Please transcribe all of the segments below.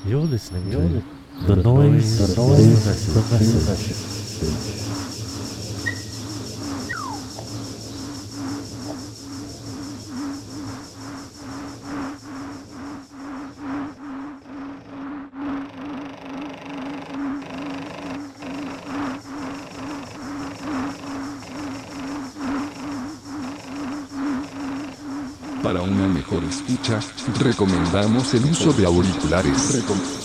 You're listening to The Noise, the Message. Para una mejor escucha, recomendamos el uso de auriculares.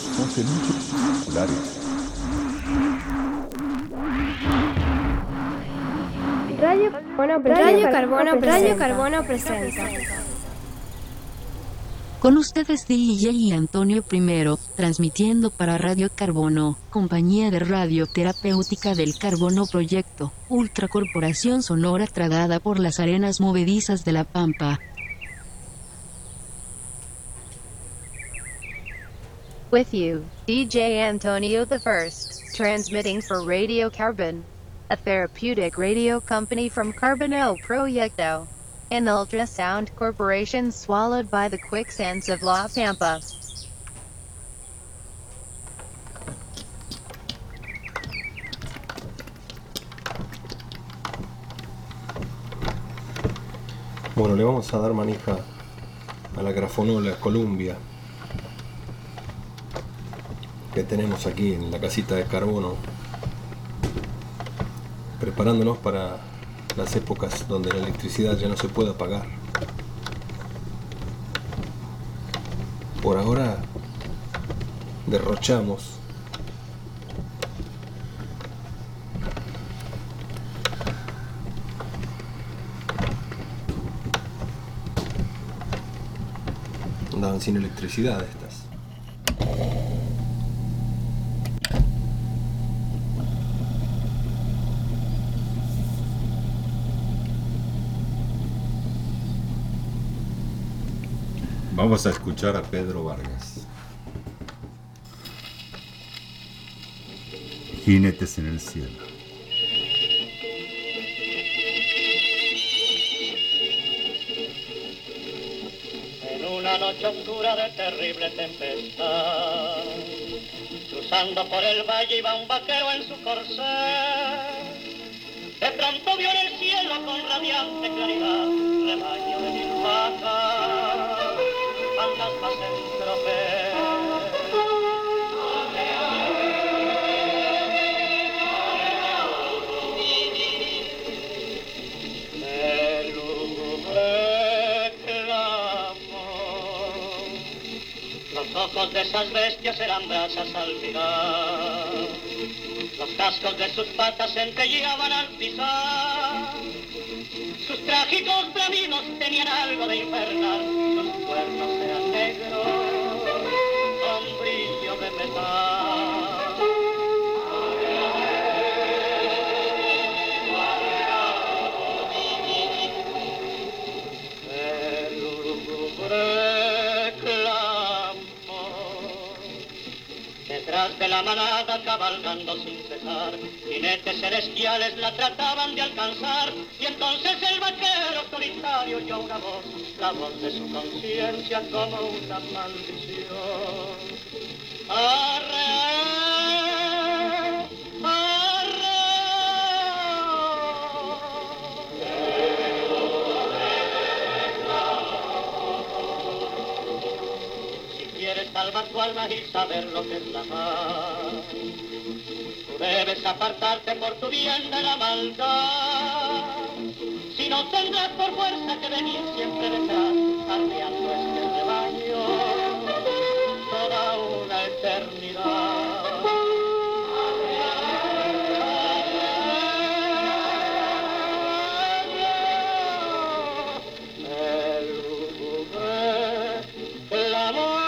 Radio Carbono presenta. Con ustedes DJ y Antonio I, transmitiendo para Radio Carbono, compañía de radio terapéutica del Carbono Proyecto, ultracorporación sonora tragada por las arenas movedizas de la Pampa. With you, DJ Antonio I, transmitting for Radio Carbon, a therapeutic radio company from Carbono Proyecto, an ultrasound corporation swallowed by the quicksands of La Pampa. Bueno, le vamos a dar manija a la grafonola Columbia que tenemos aquí en la casita de carbono, preparándonos para las épocas donde la electricidad ya no se puede apagar. Por ahora derrochamos andaban sin electricidad estas. Vamos a escuchar a Pedro Vargas. Jinetes en el cielo. En una noche oscura de terrible tempestad, cruzando por el valle iba un vaquero en su corcel. De pronto vio en el cielo con radiante claridad rebaño de mil vacas, fantasmas en tropel. El lúgubre clamor, los ojos de esas bestias eran brasas al mirar, los cascos de sus patas centelleaban al pisar, sus trágicos bramidos tenían algo de infernal, sus cuernos eran negros, con brillo de metal. El lúgubre clamor, detrás de la manada cabalgando sin cesar, jinetes celestiales la trataban de alcanzar, y entonces el vaquero solitario oyó una voz, la voz de su conciencia como una maldición. ¡Arre! ¡Arre! Si quieres salvar tu alma y saber lo que es la paz, tú debes apartarte por tu bien de la maldad. Si no tendrás por fuerza que venir siempre detrás, arreando este rebaño toda una eternidad. El lúgubre clamor.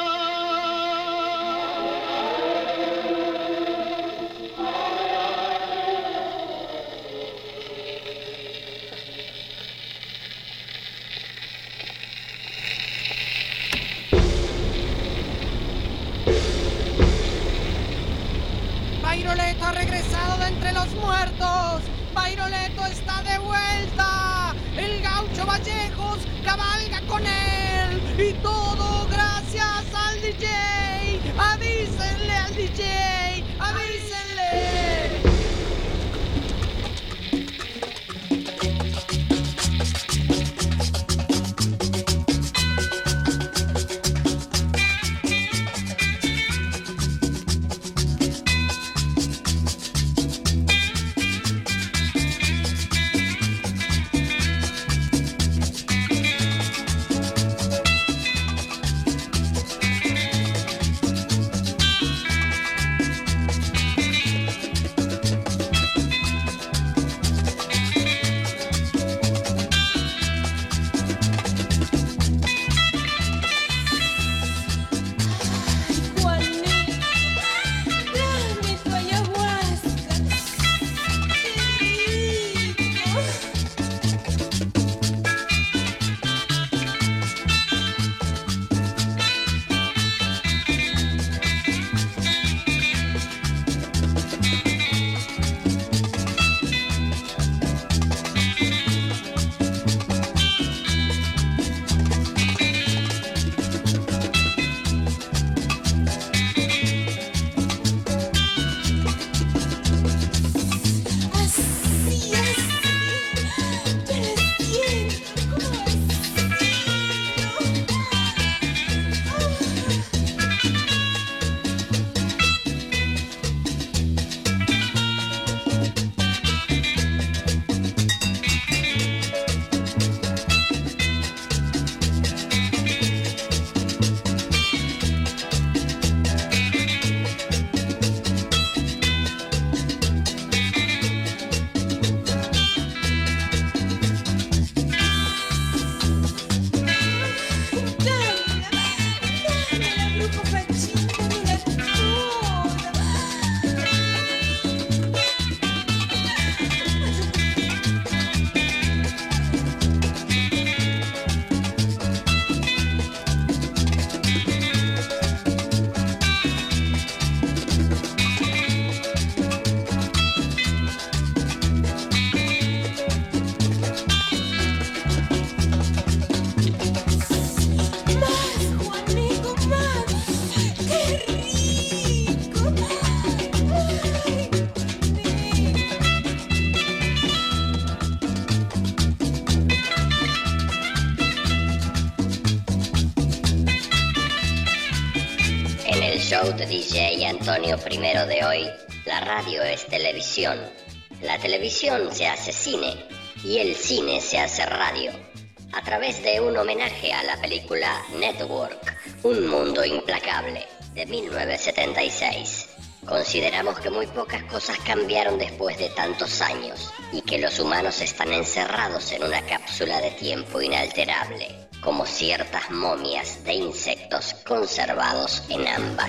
Bairoleto ha regresado de entre los muertos. Bairoleto está de vuelta. El gaucho Vallejos cabalga con él. Y todo gracias al DJ ¡Avísenle al DJ! ¡Avísenle! show de DJ Antonio I de hoy, la radio es televisión, la televisión se hace cine y el cine se hace radio. A través de un homenaje a la película Network, Un Mundo Implacable, de 1976. Consideramos que muy pocas cosas cambiaron después de tantos años y que los humanos están encerrados en una cápsula de tiempo inalterable, como ciertas momias de insectos conservados en ámbar.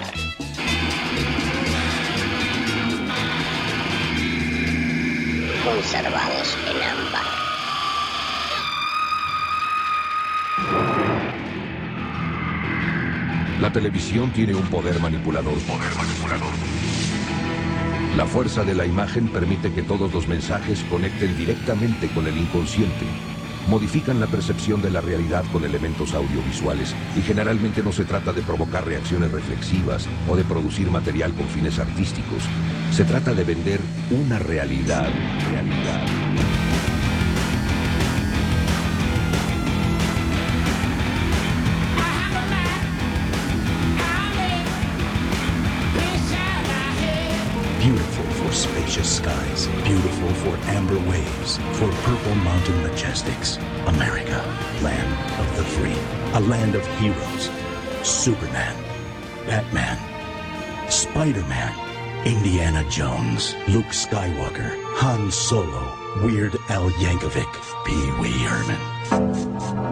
Conservados en ámbar. La televisión tiene un poder manipulador. La fuerza de la imagen permite que todos los mensajes conecten directamente con el inconsciente. Modifican la percepción de la realidad con elementos audiovisuales y generalmente no se trata de provocar reacciones reflexivas o de producir material con fines artísticos. Se trata de vender una realidad. Beautiful for spacious skies, beautiful for amber waves, for purple mountain majestics. America, land of the free, a land of heroes. Superman, Batman, Spider-Man, Indiana Jones, Luke Skywalker, Han Solo, Weird Al Yankovic, Pee Wee Herman.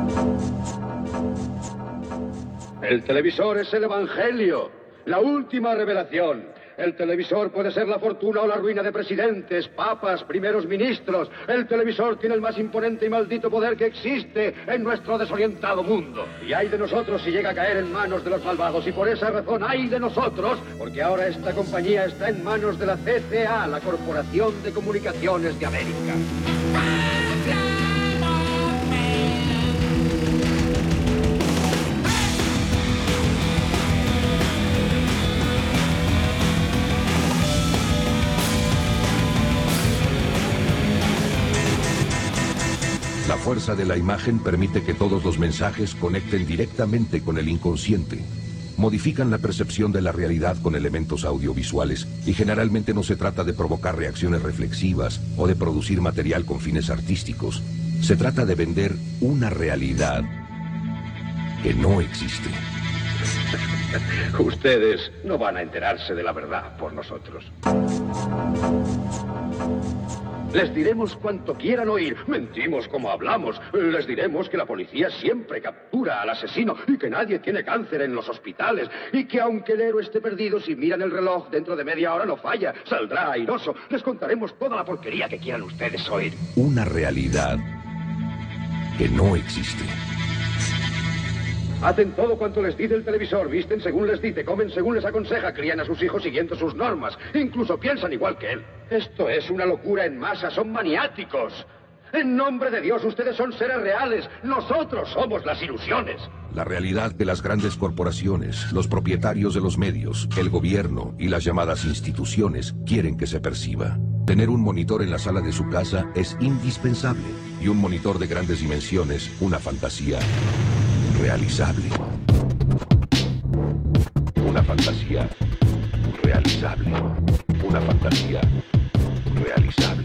El televisor es el evangelio, la última revelación. El televisor puede ser la fortuna o la ruina de presidentes, papas, primeros ministros. El televisor tiene el más imponente y maldito poder que existe en nuestro desorientado mundo. Y hay de nosotros si llega a caer en manos de los malvados. Y por esa razón hay de nosotros, porque ahora esta compañía está en manos de la CCA, la Corporación de Comunicaciones de América. fuerza de la imagen permite que todos los mensajes conecten directamente con el inconsciente. Modifican la percepción de la realidad con elementos audiovisuales y generalmente no se trata de provocar reacciones reflexivas o de producir material con fines artísticos. Se trata de vender una realidad que no existe. Ustedes no van a enterarse de la verdad por nosotros. Les diremos cuanto quieran oír. Mentimos como hablamos. Les diremos que la policía siempre captura al asesino y que nadie tiene cáncer en los hospitales. Y que aunque el héroe esté perdido, si miran el reloj, dentro de media hora no falla. Saldrá airoso. Les contaremos toda la porquería que quieran ustedes oír. Una realidad que no existe. Hacen todo cuanto les dice el televisor, visten según les dice, comen según les aconseja, crían a sus hijos siguiendo sus normas, incluso piensan igual que él. Esto es una locura en masa, son maniáticos. En nombre de Dios, ustedes son seres reales, nosotros somos las ilusiones. La realidad de las grandes corporaciones, los propietarios de los medios, el gobierno y las llamadas instituciones quieren que se perciba. Tener un monitor en la sala de su casa es indispensable y un monitor de grandes dimensiones, una fantasía realizable. Una fantasía realizable. Una fantasía realizable.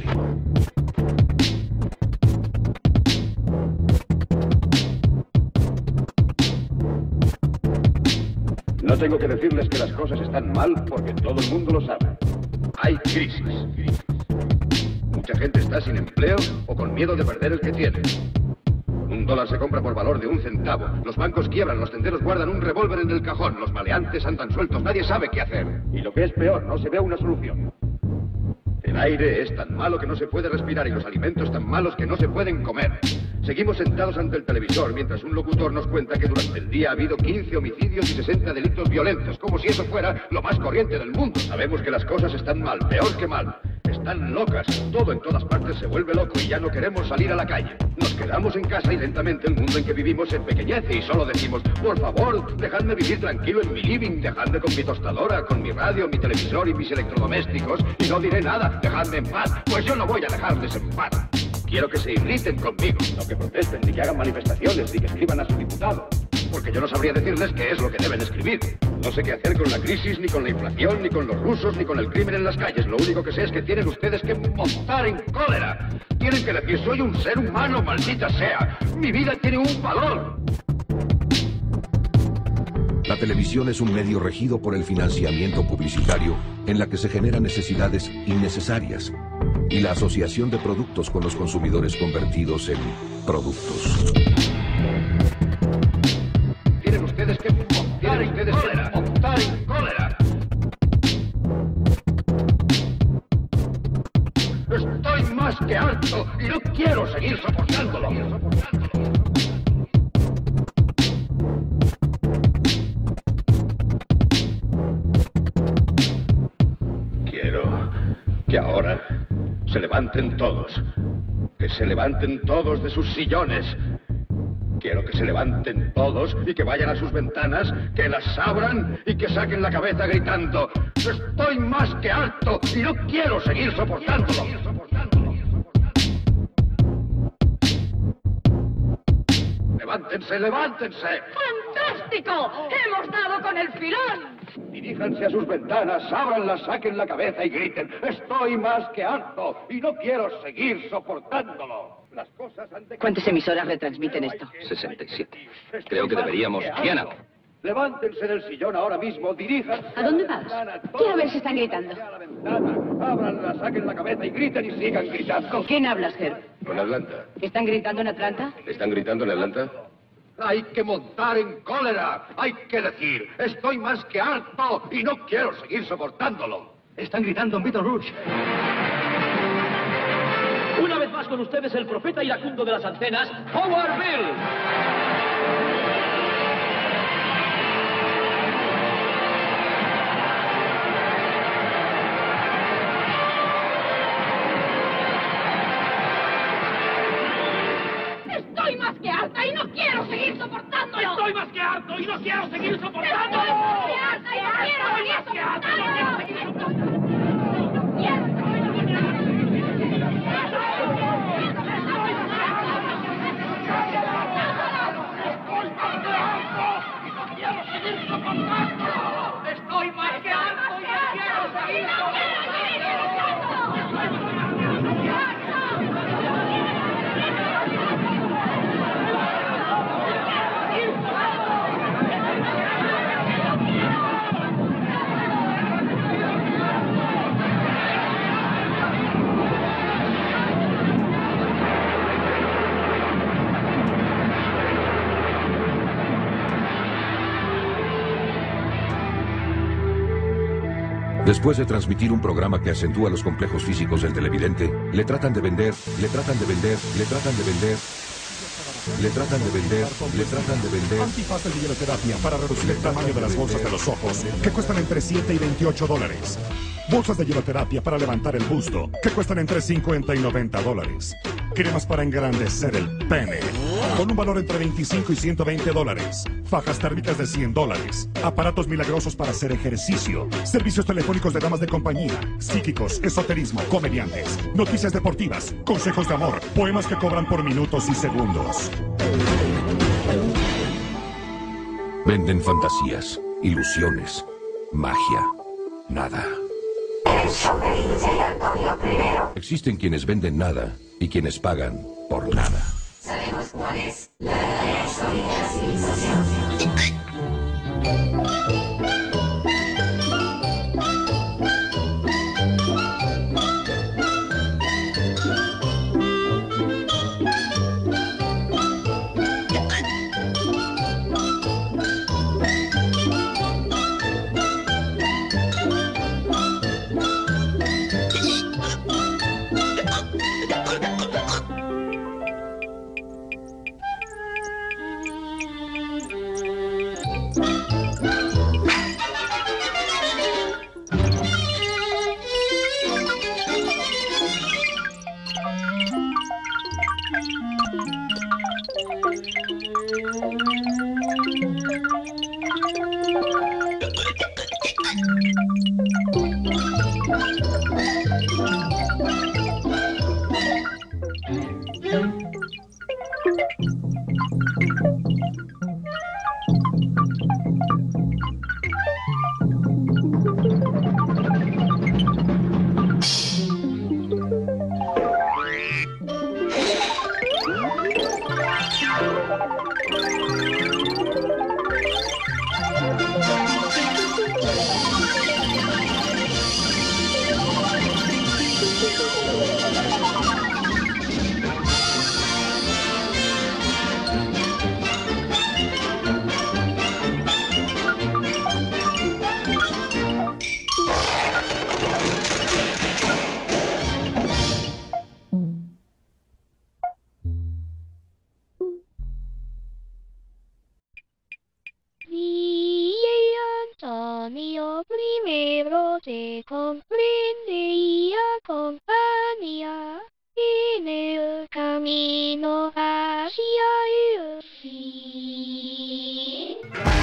No tengo que decirles que las cosas están mal porque todo el mundo lo sabe. Hay crisis. Mucha gente está sin empleo o con miedo de perder el que tiene. $1 se compra por valor de 1 centavo. Los bancos quiebran, los tenderos guardan un revólver en el cajón, los maleantes andan sueltos, nadie sabe qué hacer. Y lo que es peor, no se ve una solución. El aire es tan malo que no se puede respirar y los alimentos tan malos que no se pueden comer. Seguimos sentados ante el televisor mientras un locutor nos cuenta que durante el día ha habido 15 homicidios y 60 delitos violentos, como si eso fuera lo más corriente del mundo. Sabemos que las cosas están mal, peor que mal. Están locas, todo en todas partes se vuelve loco y ya no queremos salir a la calle. Nos quedamos en casa y lentamente el mundo en que vivimos se empequeñece y solo decimos, por favor, dejadme vivir tranquilo en mi living, dejadme con mi tostadora, con mi radio, mi televisor y mis electrodomésticos y no diré nada, dejadme en paz, pues yo no voy a dejarles en paz. Quiero que se irriten conmigo, no que protesten, ni que hagan manifestaciones, ni que escriban a su diputado. Porque yo no sabría decirles qué es lo que deben escribir. No sé qué hacer con la crisis, ni con la inflación, ni con los rusos, ni con el crimen en las calles. Lo único que sé es que tienen ustedes que montar en cólera. Tienen que decir, soy un ser humano, maldita sea. Mi vida tiene un valor. La televisión es un medio regido por el financiamiento publicitario en la que se generan necesidades innecesarias y la asociación de productos con los consumidores convertidos en productos. Tienen ustedes que montar en cólera. Estoy más que harto y no quiero seguir soportándolo. Quiero que ahora se levanten todos. Que se levanten todos de sus sillones. Quiero que se levanten todos y que vayan a sus ventanas, que las abran y que saquen la cabeza gritando, estoy más que harto y no quiero seguir soportándolo. ¡Levántense, levántense! ¡Fantástico! ¡Hemos dado con el filón! Diríjanse a sus ventanas, ábranlas, saquen la cabeza y griten, estoy más que harto y no quiero seguir soportándolo. Las cosas han de... ¿Cuántas emisoras retransmiten esto? 67. Creo que deberíamos... Diana. Levántense del sillón ahora mismo, diríjanse... ¿A dónde vas? Quiero ver si están gritando. Ábranla, saquen la cabeza y griten y sigan gritando. ¿Con quién hablas, Herb? Con Atlanta. ¿Están gritando en Atlanta? ¿Están gritando en Atlanta? Hay que montar en cólera. Hay que decir, estoy más que harto y no quiero seguir soportándolo. Están gritando en Baton Rouge. Una vez más con ustedes el profeta iracundo de las antenas, Howard Bill. Estoy más que harta y no quiero seguir soportándolo. Estoy más que harto y no quiero seguir soportándolo. Estoy más que harta y no quiero seguir soportándolo. Después de transmitir un programa que acentúa los complejos físicos del televidente, le tratan de vender, le tratan de vender, le tratan de vender, le tratan de vender, le tratan de vender. Antifaz de hieloterapia para reducir el tamaño de las bolsas de los ojos, que cuestan entre $7 y $28. Bolsas de hieloterapia para levantar el busto, que cuestan entre $50 y $90. Cremas para engrandecer el pene, con un valor entre $25 y $120. Fajas térmicas de $100. Aparatos milagrosos para hacer ejercicio. Servicios telefónicos de damas de compañía. Psíquicos, esoterismo, comediantes. Noticias deportivas, consejos de amor. Poemas que cobran por minutos y segundos. Venden fantasías, ilusiones, magia, nada. Existen quienes venden nada y quienes pagan por nada. Sabemos cuál es la verdadera historia de la civilización. Antonio primero te comprende y acompaña en el camino hacia el fin.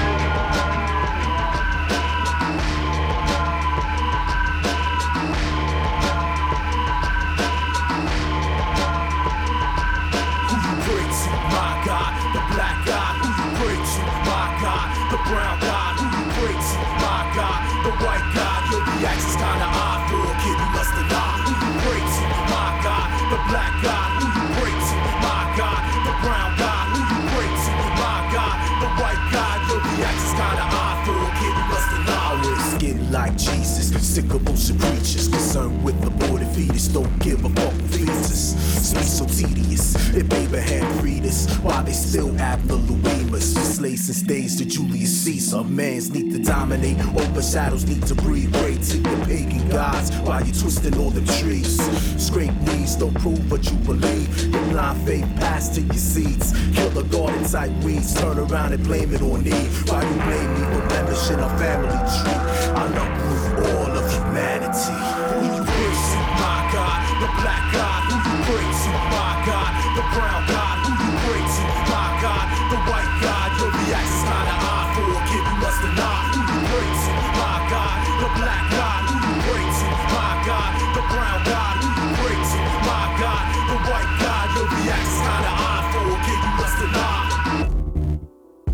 Who you pray to, my God, the black God? Who you pray to, my God, the brown God? Who you pray to, my God, the white God? Your reaction's kinda odd for a kid who must have not. Who you pray to, my God, the black God? Who you pray to, my God, the brown God? Who you pray to, my God, the white God? Your reaction's kinda odd for a kid who must have not. Skin like Jesus, sick of bullshit preachers, concerned with the aborted fetus, don't give a fuck with fetuses. Speech so tedious, if Abraham freed us, while they still abnormal lemurs, slaves since days to Julius Caesar. Man's need to dominate, overshadows need to breathe. Pray to your pagan gods while you're twisting all the trees. Scrape knees, don't prove what you believe. Your blind faith pass to your seeds. Kill the garden type weeds, turn around and blame it on me. Why you blame me for blemishing our family tree? I uproot all of humanity. Who you pray to, my God, the black God? Who you pray to, my God, the brown God? Who you pray to, my God, the white God? Your reaction's kinda odd for a kid who must have not. Who you pray to, my God, the black God? Who you pray to, my God, the brown God? Who you pray to, my God, the white God? Your reaction's kinda odd for a kid who must have not.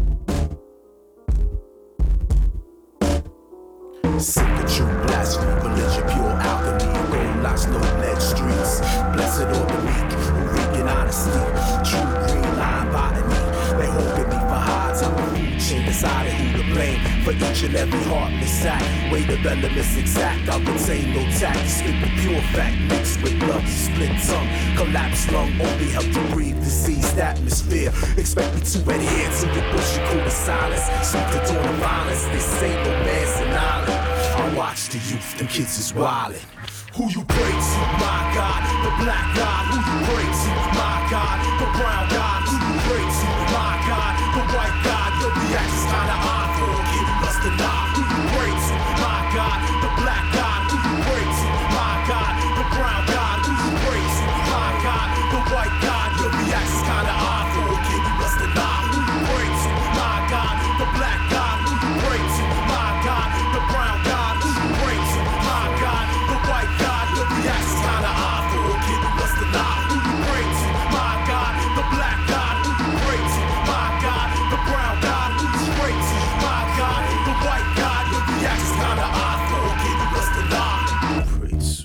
Sick of true blasphemy, knowledge of pure alchemy. Gold lies no lead streets. Blessed are the meek who reek in honesty. True green line botany. They hoping me for highs. I'm a food chain decided who to blame for each and every heartless act. Weight of elements exact. I'll contain no tact. Spit the pure fact mixed with blood. Split tongue, collapsed lung. Only help to breathe diseased atmosphere. Expect me to adhere to your bullshit cool to silence. Speak the tone of violence. They say no man's an island. I watch the youth, them kids is wildin'. Who you pray to, my God? The black God. Who you pray to, my God? The brown God. Who you pray to, my God? The white God. Your reaction's kinda odd. Forget lust and lie. Who you pray to, my God? The black God. Who you pray to, my God? The brown God. Who you pray to, my God? The white God. Your reaction's kinda odd. Forget lust and lie. Who you pray to, my God? The black God. Who you pray to, my God? The brown God. Who you pray to, my God? The white God. Your reaction's kinda odd. Forget lust and lie. Who you pray to, my God? The black God. Who you pray to, my God? The brown God. Who you pray to, my God? The white God. Your reaction's kinda odd. Forget lust and lie. Who you pray to?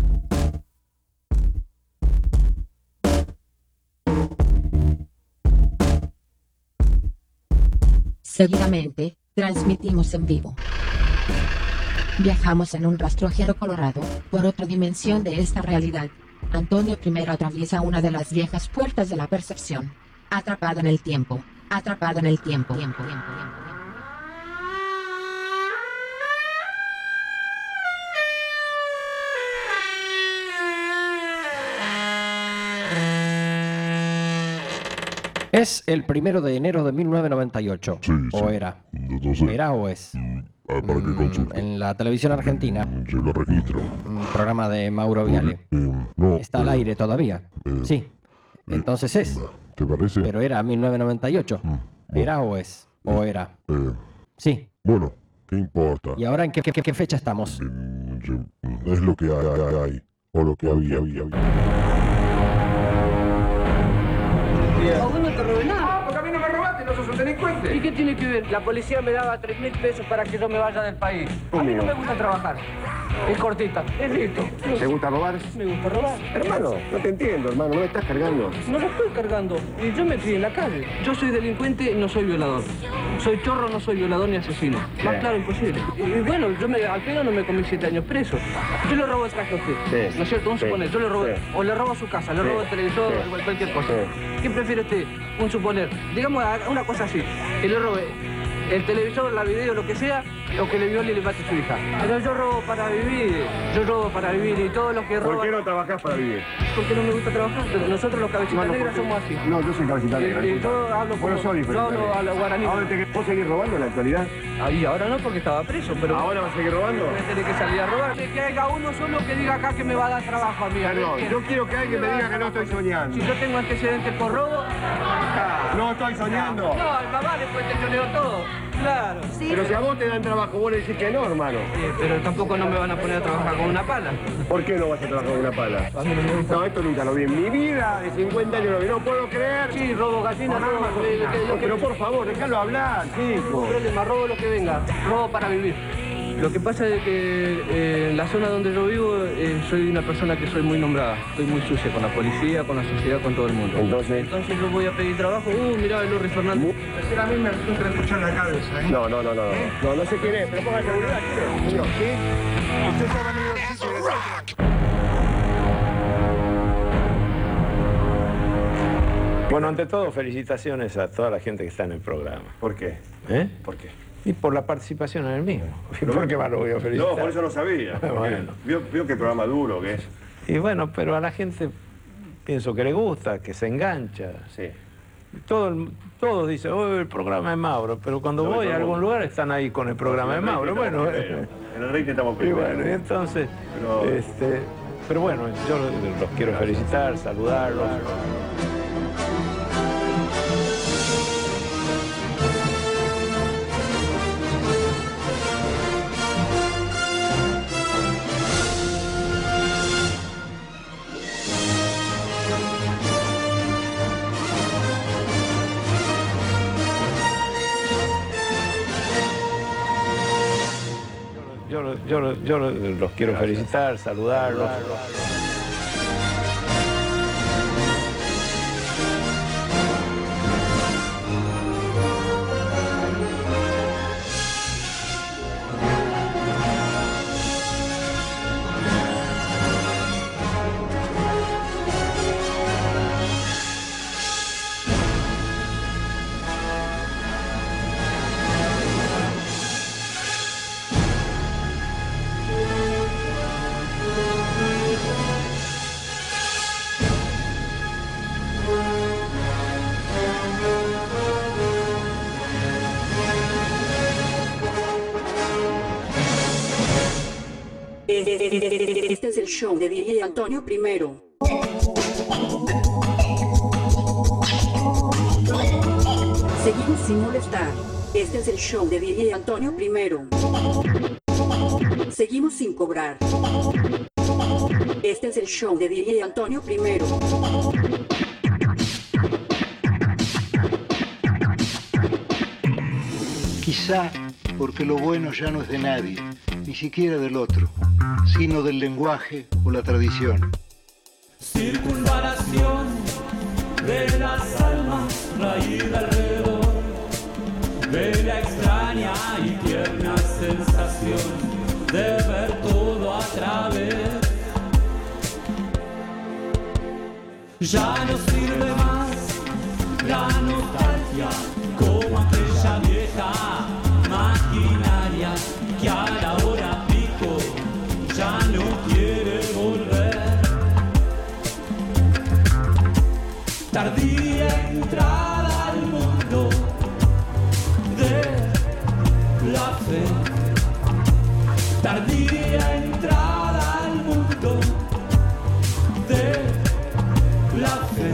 Seguidamente, transmitimos en vivo. Viajamos en un rastrojero colorado, por otra dimensión de esta realidad. Antonio I atraviesa una de las viejas puertas de la percepción. Atrapado en el tiempo. Atrapado en el tiempo. Es el 1 de enero de 1998. Sí, ¿O sí. era? No sé. ¿Era o es? Para que consulte. En la televisión argentina. Se lo registro. Un programa de Mauro Viale. No. ¿Está al aire todavía? Sí. Entonces es. ¿Te parece? Pero era 1998. ¿Era o es? ¿O era? Sí. Bueno, ¿qué importa? ¿Y ahora en qué fecha estamos? Es lo que hay. O lo que había. A vos no te robé nada. Porque a mí no me robaste, no sos un delincuente. ¿Y qué tiene que ver? La policía me daba 3.000 pesos para que yo me vaya del país. A mí no me gusta trabajar. Es cortita, es listo. ¿Te gusta robar? Me gusta robar. Hermano, no te entiendo, hermano, no me estás cargando. No lo estoy cargando. Y yo me crié en la calle. Yo soy delincuente, no soy violador. Soy chorro, no soy violador ni asesino. Más claro imposible. Y bueno, al pedo no me comí 7 años preso. Yo le robo el traje a usted. ¿No es cierto? Vamos a suponer. Yo le robo, o le robo a su casa, le robo el televisor, cualquier cosa. ¿Qué prefiere usted? Un suponer. Digamos una cosa así. Que le robe el televisor, la video, lo que sea, o que le viole y le mate a su hija. Pero yo robo para vivir. Yo robo para vivir y todos los que roban... ¿Por qué no trabajás para vivir? Porque no me gusta trabajar. Nosotros los cabecitas negras somos así. No, yo soy cabecita negra. Y yo hablo Bueno, soy diferente. Yo hablo a los guaraníes. ¿Ahora vos seguís robando en la actualidad? Ahí, ahora no, porque estaba preso, pero... ¿Ahora vas a seguir robando? Voy a tener que salir a robar. Que haya uno solo que diga acá que me va a dar trabajo a mí. No, yo quiero que alguien me diga que no estoy soñando. Si yo tengo antecedentes por robo... No estoy soñando. No, al mamá después te choneo todo. Claro. Sí, pero si a vos te dan trabajo, vos le decís que no, hermano. Sí, pero tampoco no me van a poner a trabajar con una pala. ¿Por qué no vas a trabajar con una pala? A mí no me gusta. No, esto nunca lo vi en mi vida, de 50 años lo vi. No puedo creer. Sí, robo gallinas, robo... Pero por favor, déjalo hablar, chico. No problema, robo lo que venga. Robo para vivir. Lo que pasa es que en la zona donde yo vivo soy una persona que soy muy nombrada. Estoy muy sucia con la policía, con la sociedad, con todo el mundo. Entonces yo voy a pedir trabajo. Mirá, el Lorri Fernández. A mí me resulta escuchar la cabeza, ¿eh? No sé quién es, pero ponga seguridad, señor, ¿sí? Usted ya ha venido Bueno, ante todo, felicitaciones a toda la gente que está en el programa. ¿Por qué? ¿Por qué? Y por la participación en el mismo. ¿Por qué más lo voy a felicitar? No, por eso lo sabía. Bueno. Vio qué programa duro que es. Y bueno, pero a la gente pienso que le gusta, que se engancha. Sí. Todos dicen, el programa de Mauro, pero cuando voy a algún lugar están ahí con el programa de Mauro. Bueno, en el rating estamos y primero. bueno, y entonces, pero bueno, yo los quiero felicitar, saludarlos. yo los quiero felicitar, saludarlos. Este es el show de DJ Antonio Primero. Seguimos sin molestar. Este es el show de DJ Antonio Primero. Seguimos sin cobrar. Este es el show de DJ Antonio Primero. Quizá porque lo bueno ya no es de nadie, ni siquiera del otro, sino del lenguaje o la tradición. Circunvalación de las almas, raída alrededor de la extraña y tierna sensación de ver todo a través. Ya no sirve más la nostalgia como aquella vieja maquinaria que a la hora pico ya no quiere volver. Tardía entrada al mundo de la fe. Tardía entrada al mundo de la fe.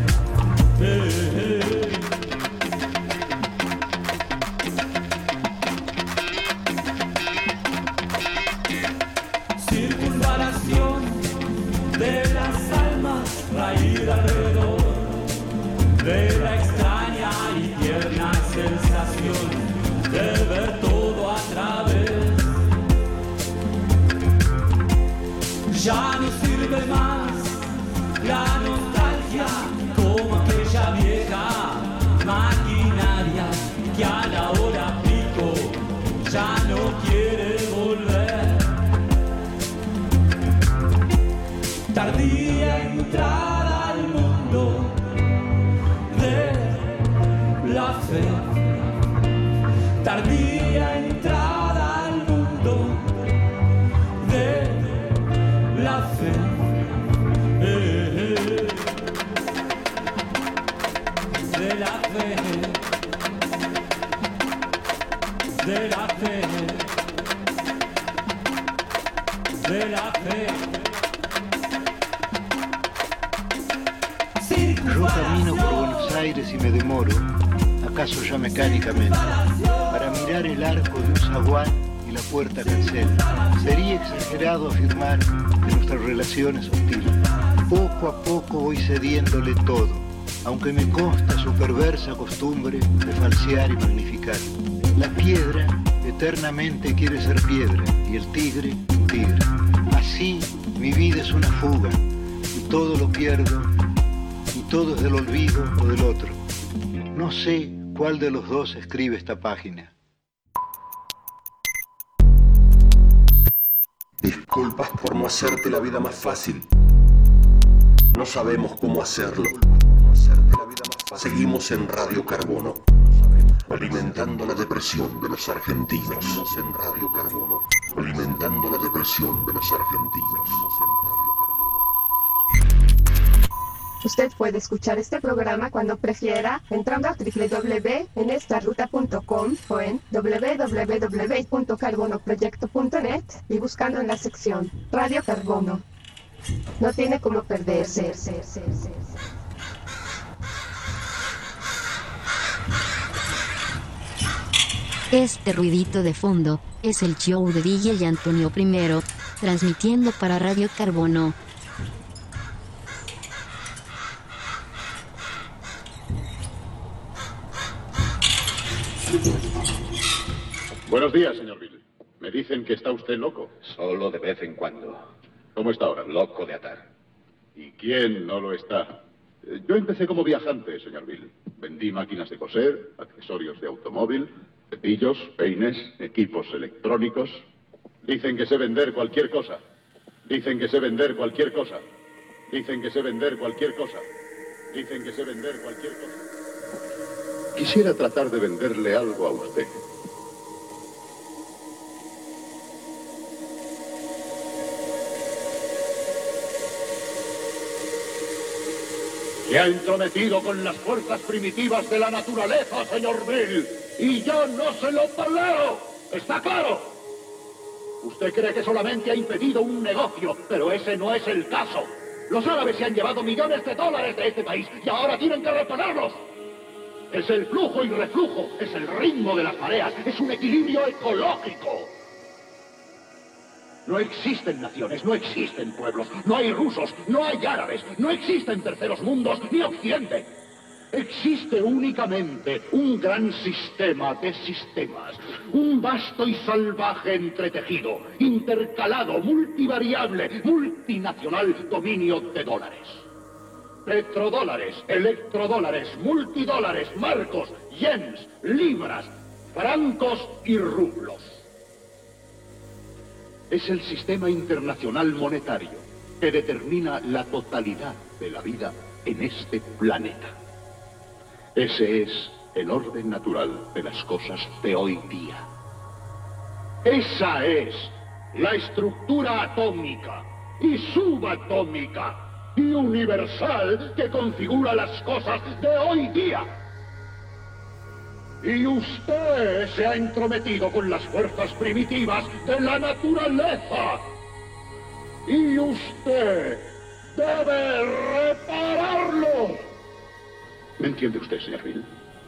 Circunvalación de las almas, raída alrededor de la extraña y tierna sensación de ver todo a través. Ya no sirve más la nostalgia como aquella vieja maquinaria que a la hora pico ya no quiere volver. Tardía entrada al mundo de la fe. Tardía entrada al mundo de la fe. De la fe. De la fe. De la fe. Yo camino por Buenos Aires y me demoro, acaso ya mecánicamente, para mirar el arco de un zaguán y la puerta cancel. Sería exagerado afirmar que nuestra relación es hostil. Poco a poco voy cediéndole todo, aunque me consta su perversa costumbre de falsear y magnificar. La piedra eternamente quiere ser piedra y el tigre, un tigre. Así mi vida es una fuga y todo lo pierdo y todo es del olvido o del otro. No sé cuál de los dos escribe esta página. Disculpas por no hacerte la vida más fácil. No sabemos cómo hacerlo. Seguimos en Radio Carbono, alimentando la depresión de los argentinos. Seguimos en Radio Carbono, alimentando la depresión de los argentinos. Usted puede escuchar este programa cuando prefiera entrando a www.enestaruta.com o en www.carbonoproyecto.net y buscando en la sección Radio Carbono. No tiene cómo perderse. Este ruidito de fondo es el show de DJ Antonio Primero, transmitiendo para Radio Carbono. Buenos días, señor Bill. Me dicen que está usted loco. Solo de vez en cuando. ¿Cómo está ahora? Loco de atar. ¿Y quién no lo está? Yo empecé como viajante, señor Bill. Vendí máquinas de coser, accesorios de automóvil, cepillos, peines, equipos electrónicos. Dicen que sé vender cualquier cosa. Dicen que sé vender cualquier cosa. Dicen que sé vender cualquier cosa. Dicen que sé vender cualquier cosa. Quisiera tratar de venderle algo a usted. Se ha entrometido con las fuerzas primitivas de la naturaleza, señor Bill. Y yo no se lo tolero. ¿Está claro? Usted cree que solamente ha impedido un negocio, pero ese no es el caso. Los árabes se han llevado millones de dólares de este país y ahora tienen que reponerlos. Es el flujo y reflujo, es el ritmo de las mareas, es un equilibrio ecológico. No existen naciones, no existen pueblos, no hay rusos, no hay árabes, no existen terceros mundos ni occidente. Existe únicamente un gran sistema de sistemas, un vasto y salvaje entretejido, intercalado, multivariable, multinacional dominio de dólares. Petrodólares, electrodólares, multidólares, marcos, yens, libras, francos y rublos. Es el sistema internacional monetario que determina la totalidad de la vida en este planeta. Ese es el orden natural de las cosas de hoy día. Esa es la estructura atómica y subatómica y universal que configura las cosas de hoy día. Y usted se ha entrometido con las fuerzas primitivas de la naturaleza. Y usted debe repararlo. ¿Me entiende usted, señor Bill?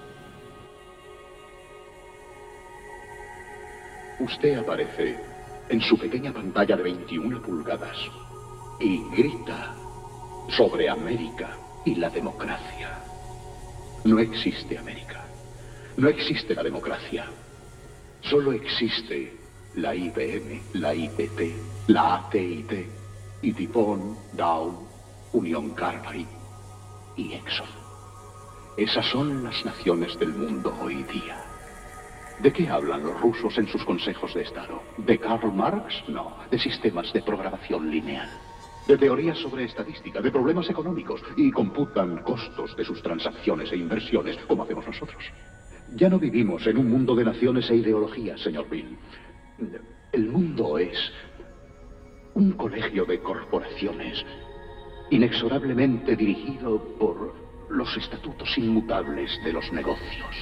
Usted aparece en su pequeña pantalla de 21 pulgadas y grita sobre América y la democracia. No existe América. No existe la democracia. Solo existe la IBM, la ITT, la AT&T y DuPont, Dow, Union Carbide y Exxon. Esas son las naciones del mundo hoy día. ¿De qué hablan los rusos en sus consejos de Estado? ¿De Karl Marx? No, de sistemas de programación lineal. De teorías sobre estadística, de problemas económicos y computan costos de sus transacciones e inversiones como hacemos nosotros. Ya no vivimos en un mundo de naciones e ideologías, señor Bill. El mundo es un colegio de corporaciones inexorablemente dirigido por los estatutos inmutables de los negocios.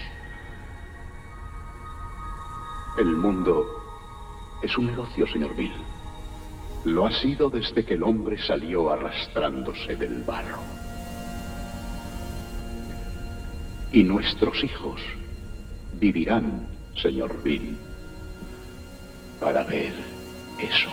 El mundo es un negocio, señor Bill. Lo ha sido desde que el hombre salió arrastrándose del barro. Y nuestros hijos vivirán, señor Bill, para ver eso.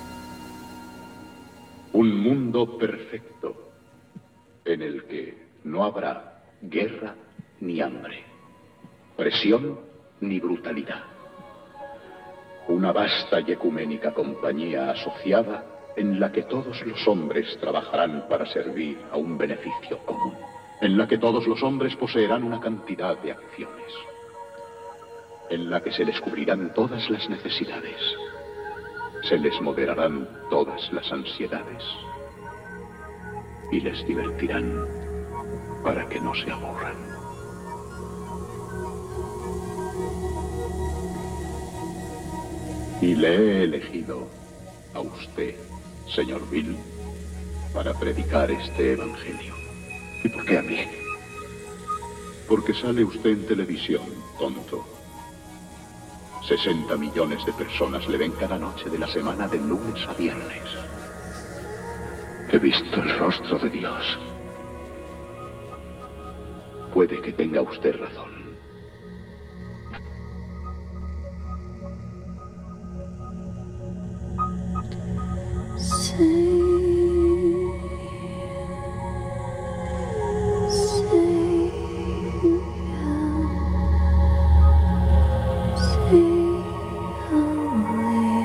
Un mundo perfecto en el que no habrá guerra ni hambre, presión ni brutalidad. Una vasta y ecuménica compañía asociada en la que todos los hombres trabajarán para servir a un beneficio común, en la que todos los hombres poseerán una cantidad de acciones, en la que se les cubrirán todas las necesidades, se les moderarán todas las ansiedades y les divertirán para que no se aburran. Y le he elegido a usted, señor Bill, para predicar este evangelio. ¿Y por qué a mí? Porque sale usted en televisión, tonto. 60 millones de personas le ven cada noche de la semana de lunes a viernes. He visto el rostro de Dios. Puede que tenga usted razón. Say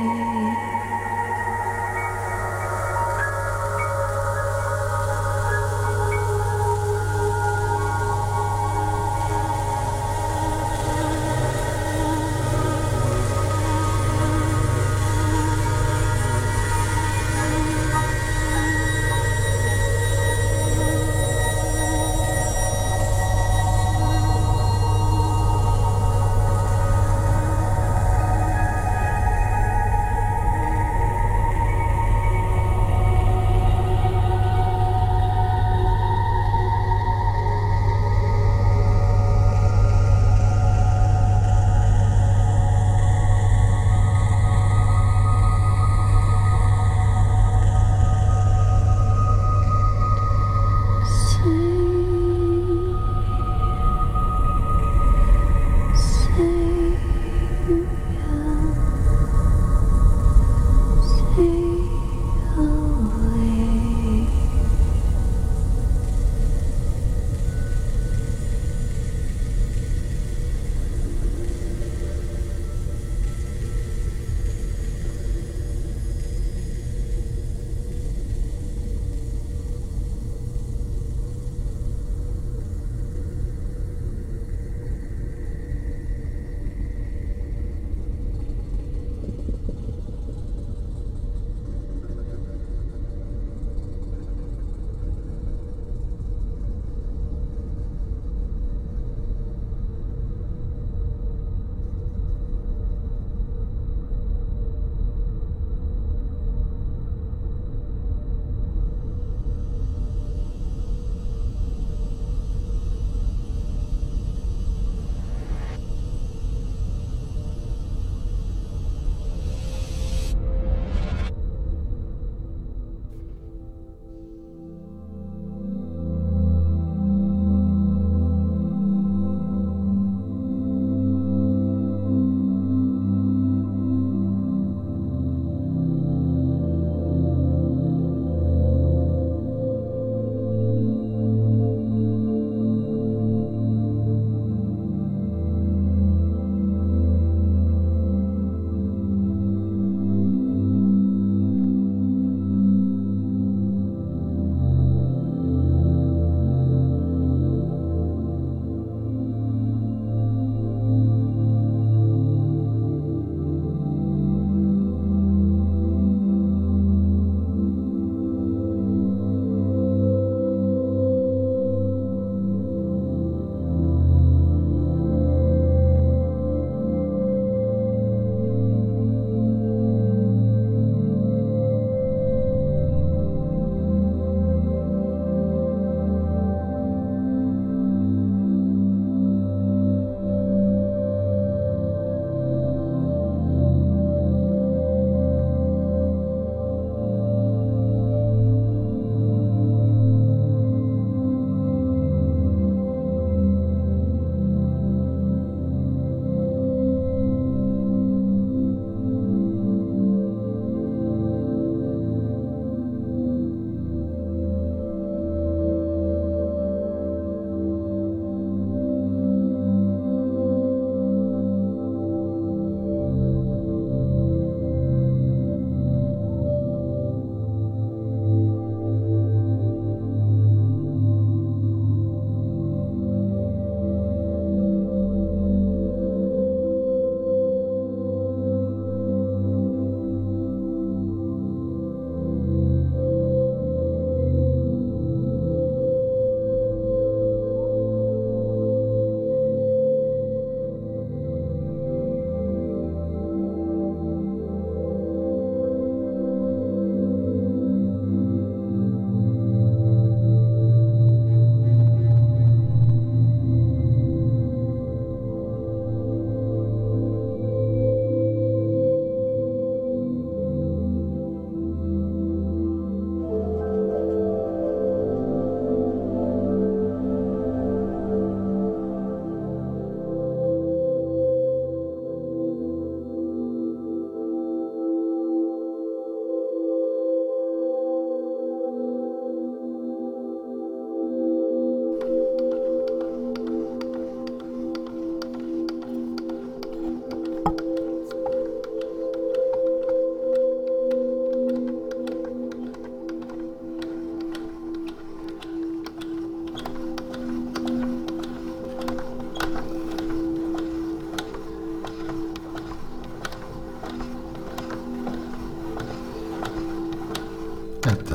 Ya está.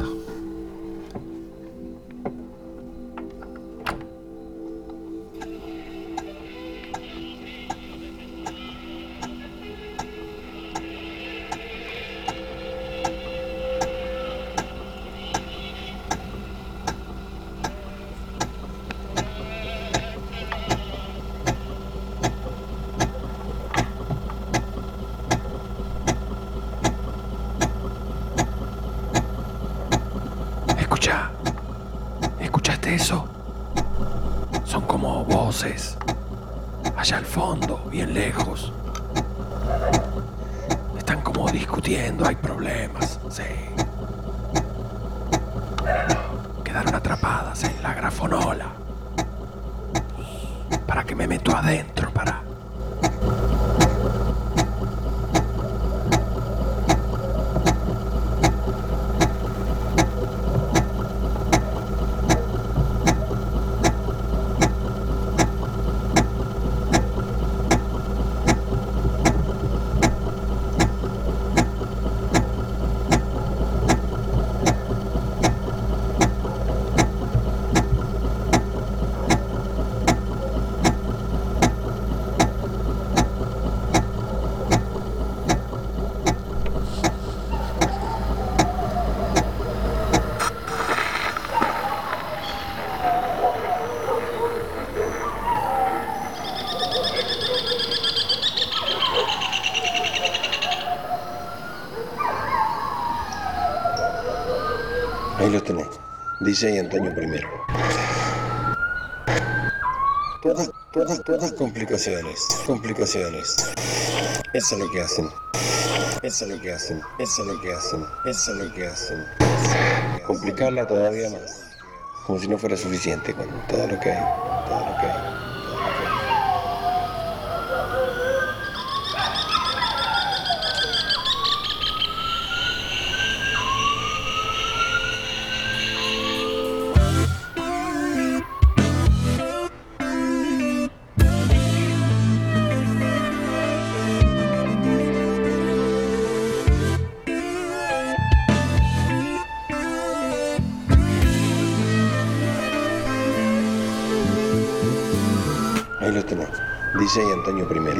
¿Escuchaste eso? Son como voces. Allá al fondo, bien lejos. Están como discutiendo, hay problemas, sí. Quedaron atrapadas en la grafonola. ¿Para qué me meto adentro? Para... Ahí lo tenés, DJ Antonio Primero. Todas complicaciones. Eso es lo que hacen. Complicarla todavía más. Como si no fuera suficiente con todo lo que hay. Ahí lo tenés. DJ Antonio Primero.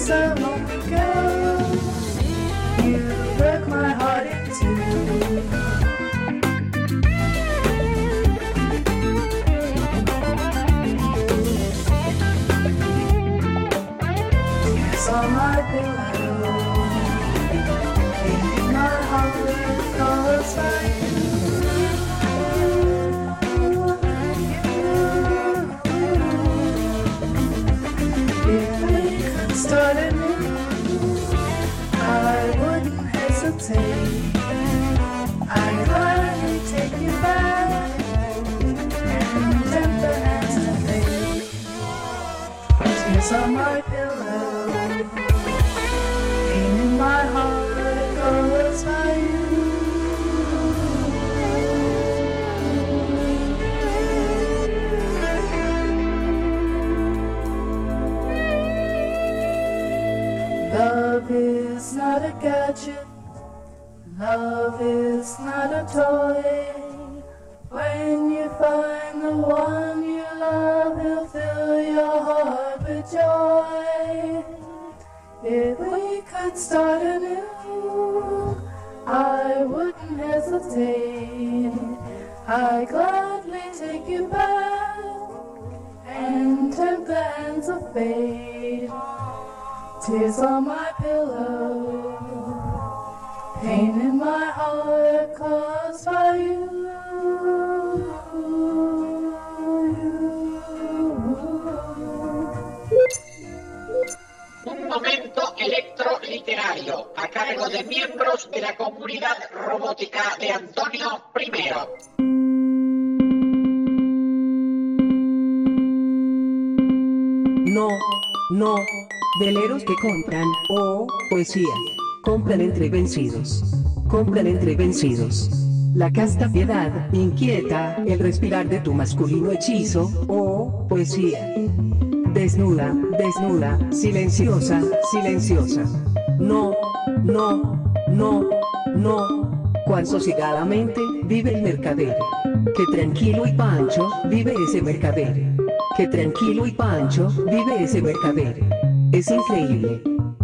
She's a lonely girl. You broke my heart in two. Tears on my pillow, in my heart goes by start anew, I wouldn't hesitate. I'd gladly take you back and tempt the hands of fate. Tears on my pillow, pain in my heart goes by you. Love is not a gadget, love is not a toy. When you find the one you love, he'll fill your heart with joy. If we could start anew, I wouldn't hesitate. I'd gladly take you back and tempt the hands of fate. Tears on my pillow, pain in my heart caused by you. Un momento electroliterario a cargo de miembros de la comunidad robótica de Antonio I. No, veleros que compran, poesía. Compran entre vencidos. Compran entre vencidos. La casta piedad inquieta el respirar de tu masculino hechizo, poesía. Desnuda, silenciosa, silenciosa. No, cuán sosiegadamente vive el mercader. Que tranquilo y pancho vive ese mercader. Que tranquilo y pancho vive ese mercader. Es increíble.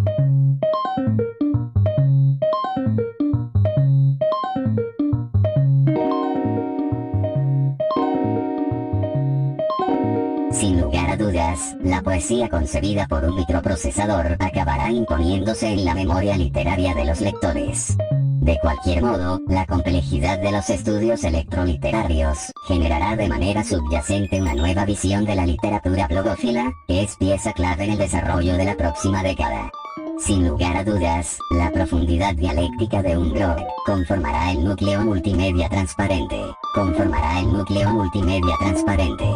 Sin lugar a dudas, la poesía concebida por un microprocesador acabará imponiéndose en la memoria literaria de los lectores. De cualquier modo, la complejidad de los estudios electroliterarios generará de manera subyacente una nueva visión de la literatura blogófila, que es pieza clave en el desarrollo de la próxima década. Sin lugar a dudas, la profundidad dialéctica de un blog conformará el núcleo multimedia transparente. Conformará el núcleo multimedia transparente.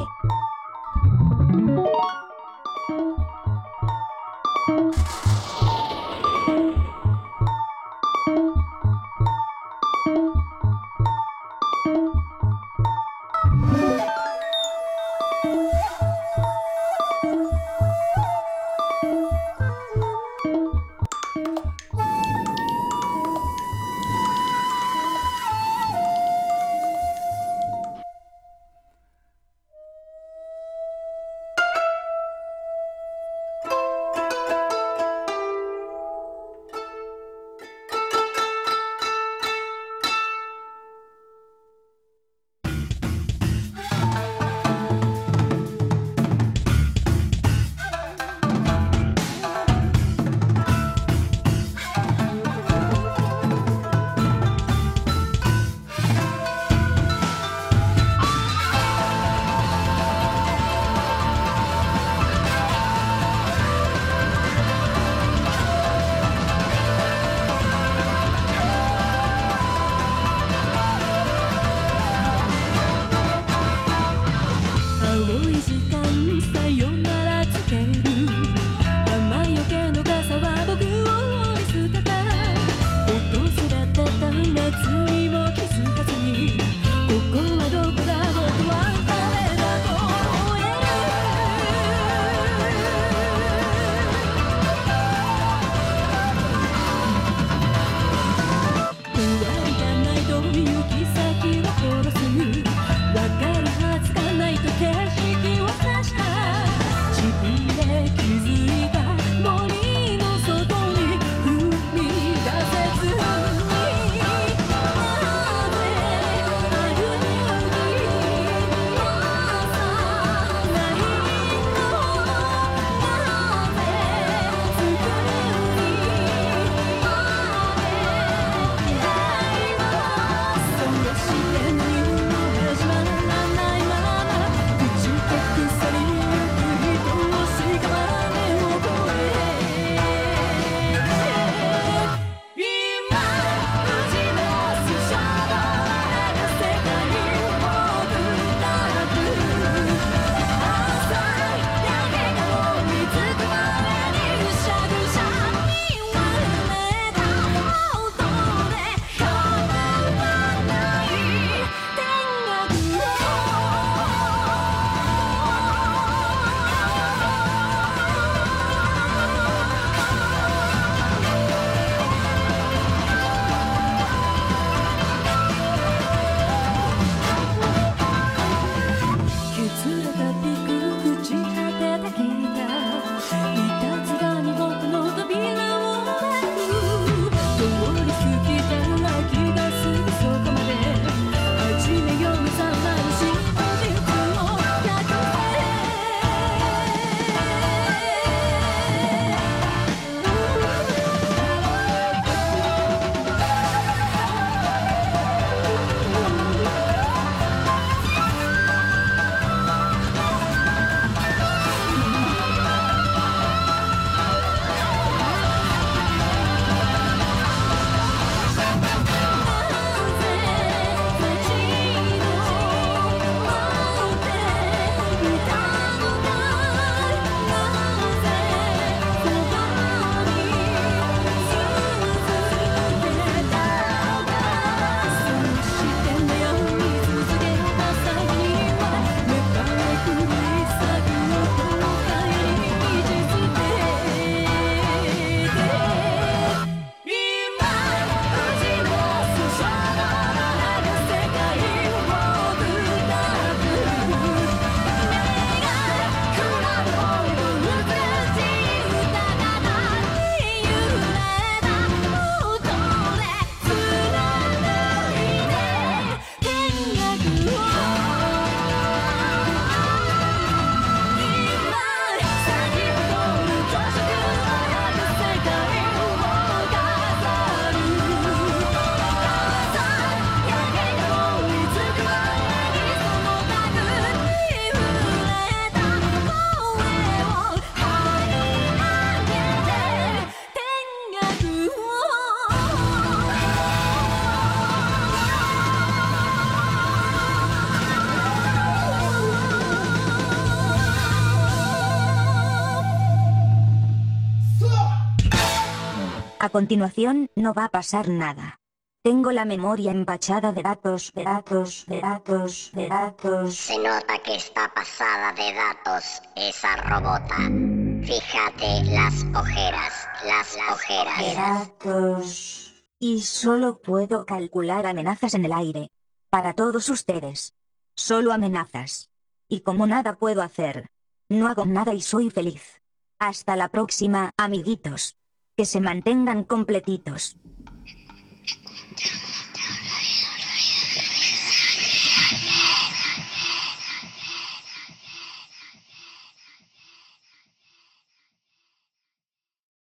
A continuación, no va a pasar nada. Tengo la memoria empachada de datos. Se nota que está pasada de datos esa robota. Fíjate las ojeras. Datos. Y solo puedo calcular amenazas en el aire. Para todos ustedes. Solo amenazas. Y como nada puedo hacer, no hago nada y soy feliz. Hasta la próxima, amiguitos. Que se mantengan completitos.